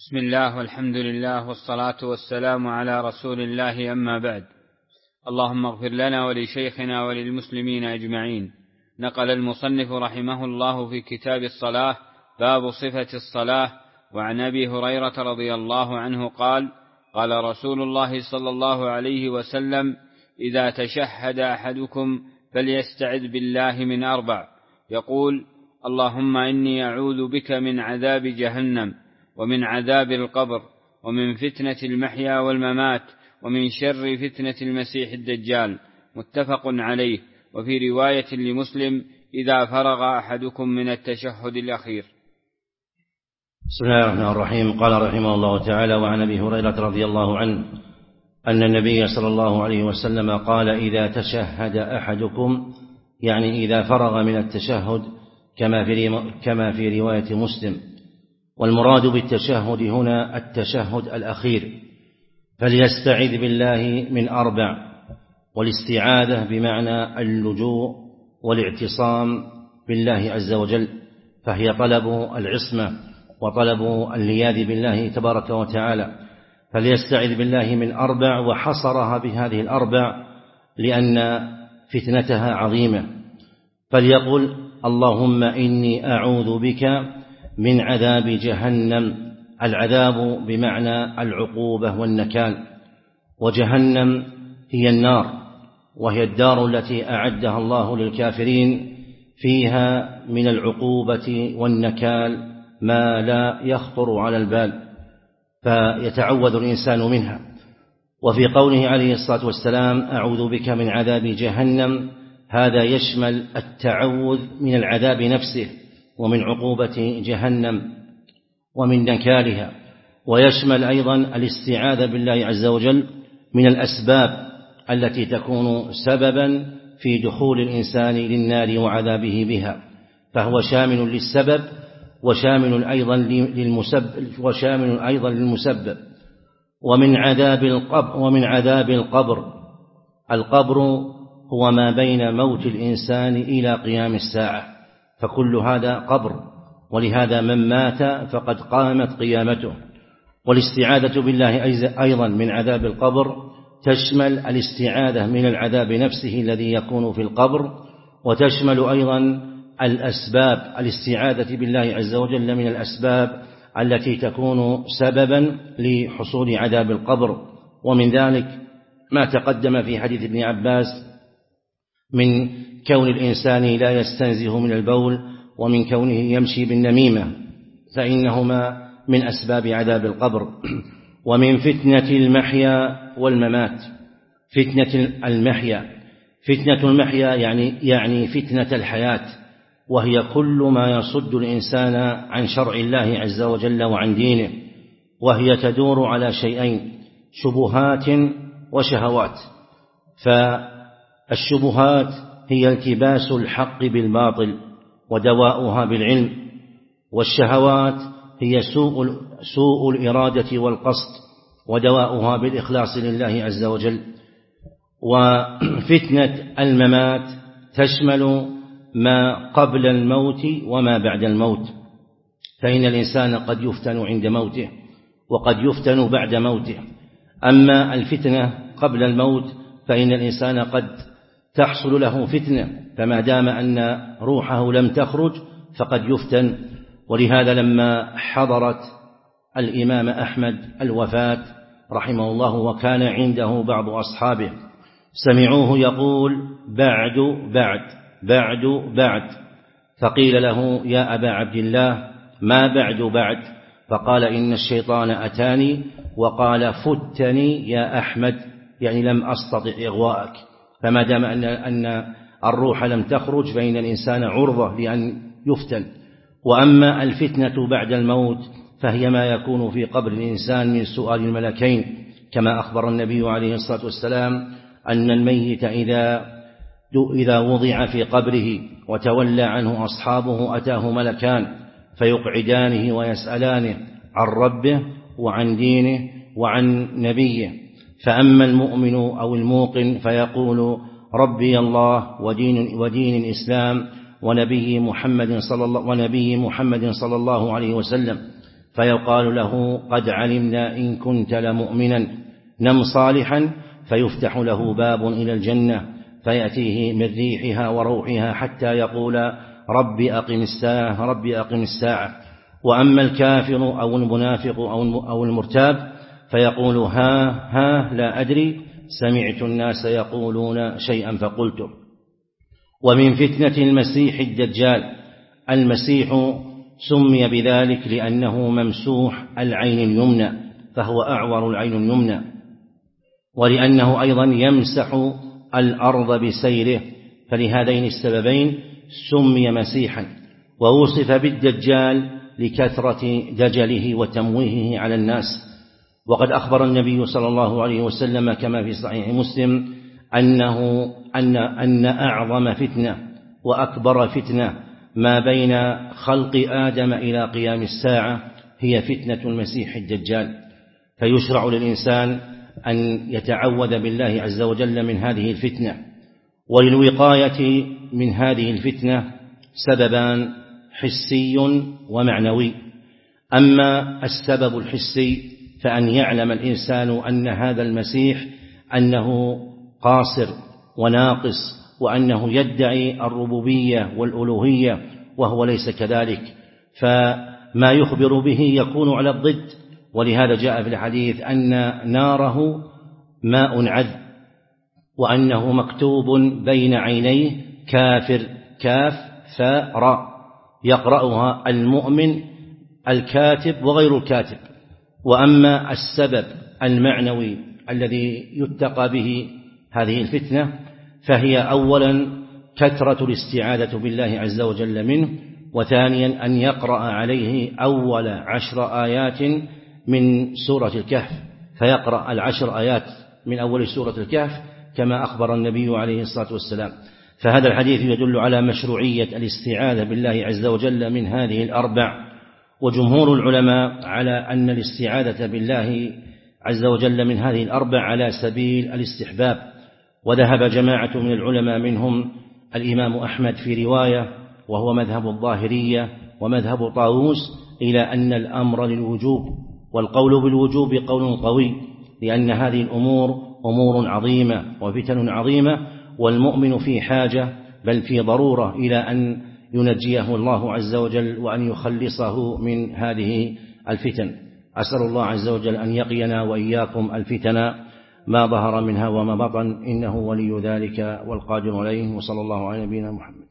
بسم الله والحمد لله والصلاة والسلام على رسول الله، أما بعد. اللهم اغفر لنا ولشيخنا وللمسلمين أجمعين. نقل المصنف رحمه الله في كتاب الصلاة باب صفة الصلاة، وعن أبي هريرة رضي الله عنه قال: قال رسول الله صلى الله عليه وسلم: إذا تشهد أحدكم فليستعذ بالله من 4، يقول: اللهم إني أعوذ بك من عذاب جهنم، ومن عذاب القبر، ومن فتنة المحيا والممات، ومن شر فتنة المسيح الدجال. متفق عليه. وفي رواية لمسلم: إذا فرغ أحدكم من التشهد الأخير. بسم الله الرحمن الرحيم. قال رحمه الله تعالى: وعن أبي هريرة رضي الله عنه أن النبي صلى الله عليه وسلم قال: إذا تشهد أحدكم، يعني إذا فرغ من التشهد، كما في رواية مسلم. والمراد بالتشهد هنا التشهد الأخير. فليستعذ بالله من 4، والاستعاذة بمعنى اللجوء والاعتصام بالله عز وجل، فهي طلب العصمة وطلب اللياذ بالله تبارك وتعالى. فليستعذ بالله من 4، وحصرها بهذه 4 لأن فتنتها عظيمة. فليقل: اللهم إني أعوذ بك من عذاب جهنم. العذاب بمعنى العقوبة والنكال، وجهنم هي النار، وهي الدار التي أعدها الله للكافرين، فيها من العقوبة والنكال ما لا يخطر على البال، فيتعوذ الإنسان منها. وفي قوله عليه الصلاة والسلام: أعوذ بك من عذاب جهنم، هذا يشمل التعوذ من العذاب نفسه، ومن عقوبة جهنم، ومن نكالها، ويشمل أيضا الاستعاذة بالله عز وجل من الأسباب التي تكون سببا في دخول الإنسان للنار وعذابه بها، فهو شامل للسبب وشامل أيضا للمسبب. ومن عذاب القبر. القبر هو ما بين موت الإنسان إلى قيام الساعة، فكل هذا قبر، ولهذا من مات فقد قامت قيامته. والاستعاذة بالله أيضا من عذاب القبر تشمل الاستعاذة من العذاب نفسه الذي يكون في القبر، وتشمل أيضا الأسباب، الاستعاذة بالله عز وجل من الأسباب التي تكون سببا لحصول عذاب القبر. ومن ذلك ما تقدم في حديث ابن عباس من كون الإنسان لا يستنزه من البول، ومن كونه يمشي بالنميمة، فإنهما من أسباب عذاب القبر. ومن فتنة المحيا والممات. فتنة المحيا يعني فتنة الحياة، وهي كل ما يصد الإنسان عن شرع الله عز وجل وعن دينه، وهي تدور على شيئين: شبهات وشهوات. فالشبهات هي التباس الحق بالباطل ودواؤها بالعلم، والشهوات هي سوء الإرادة والقصد ودواؤها بالإخلاص لله عز وجل. وفتنة الممات تشمل ما قبل الموت وما بعد الموت، فإن الإنسان قد يفتن عند موته وقد يفتن بعد موته. أما الفتنة قبل الموت فإن الإنسان قد تحصل له فتنة، فما دام أن روحه لم تخرج فقد يفتن. ولهذا لما حضرت الإمام أحمد الوفاة رحمه الله، وكان عنده بعض أصحابه، سمعوه يقول: بعد، فقيل له: يا أبا عبد الله، ما بعد؟ فقال: إن الشيطان أتاني وقال: فتني يا أحمد، يعني لم أستطع إغواءك. فما دام أن الروح لم تخرج فإن الإنسان عرضة لأن يفتن. وأما الفتنة بعد الموت فهي ما يكون في قبر الإنسان من سؤال الملكين، كما أخبر النبي عليه الصلاة والسلام أن الميت إذا وضع في قبره وتولى عنه أصحابه أتاه ملكان فيقعدانه ويسألانه عن ربه وعن دينه وعن نبيه. فأما المؤمن أو الموقن فيقول: ربي الله ودين الإسلام ونبي محمد صلى الله عليه وسلم. فيقال له قد علمنا إن كنت لمؤمنا، نم صالحا، فيفتح له باب إلى الجنة فيأتيه من ريحها وروحها حتى يقول رب أقم الساعة رب أقم الساعة. وأما الكافر أو المنافق أو المرتاب فيقول ها لا أدري، سمعت الناس يقولون شيئا فقلته. ومن فتنة المسيح الدجال، المسيح سمي بذلك لأنه ممسوح العين اليمنى فهو أعور العين اليمنى، ولأنه أيضا يمسح الأرض بسيره، فلهذين السببين سمي مسيحا. ووصف بالدجال لكثرة دجله وتمويهه على الناس. وقد أخبر النبي صلى الله عليه وسلم كما في صحيح مسلم أن أعظم فتنة وأكبر فتنة ما بين خلق آدم إلى قيام الساعة هي فتنة المسيح الدجال. فيشرع للإنسان أن يتعوذ بالله عز وجل من هذه الفتنة. وللوقاية من هذه الفتنة سببان، حسي ومعنوي. أما السبب الحسي فأن يعلم الإنسان أن هذا المسيح أنه قاصر وناقص، وأنه يدعي الربوبية والألوهية وهو ليس كذلك، فما يخبر به يكون على الضد. ولهذا جاء في الحديث أن ناره ماء عذب، وأنه مكتوب بين عينيه كافر، كاف فاء راء، يقرأها المؤمن الكاتب وغير الكاتب. وأما السبب المعنوي الذي يتقى به هذه الفتنة فهي أولا كثرة الاستعاذة بالله عز وجل منه، وثانيا أن يقرأ عليه أول 10 آيات من سورة الكهف، فيقرأ 10 آيات من أول سورة الكهف كما أخبر النبي عليه الصلاة والسلام. فهذا الحديث يدل على مشروعية الاستعاذة بالله عز وجل من هذه الأربع. وجمهور العلماء على أن الاستعاذة بالله عز وجل من هذه الأربع على سبيل الاستحباب. وذهب جماعة من العلماء منهم الإمام أحمد في رواية وهو مذهب الظاهرية ومذهب طاووس إلى أن الأمر للوجوب، والقول بالوجوب قول قوي، لأن هذه الأمور أمور عظيمة وفتن عظيمة، والمؤمن في حاجة بل في ضرورة إلى أن ينجيه الله عز وجل وأن يخلصه من هذه الفتن. أسأل الله عز وجل أن يقينا وإياكم الفتن ما ظهر منها وما بطن، إنه ولي ذلك والقادر عليه. وصلى الله على نبينا محمد.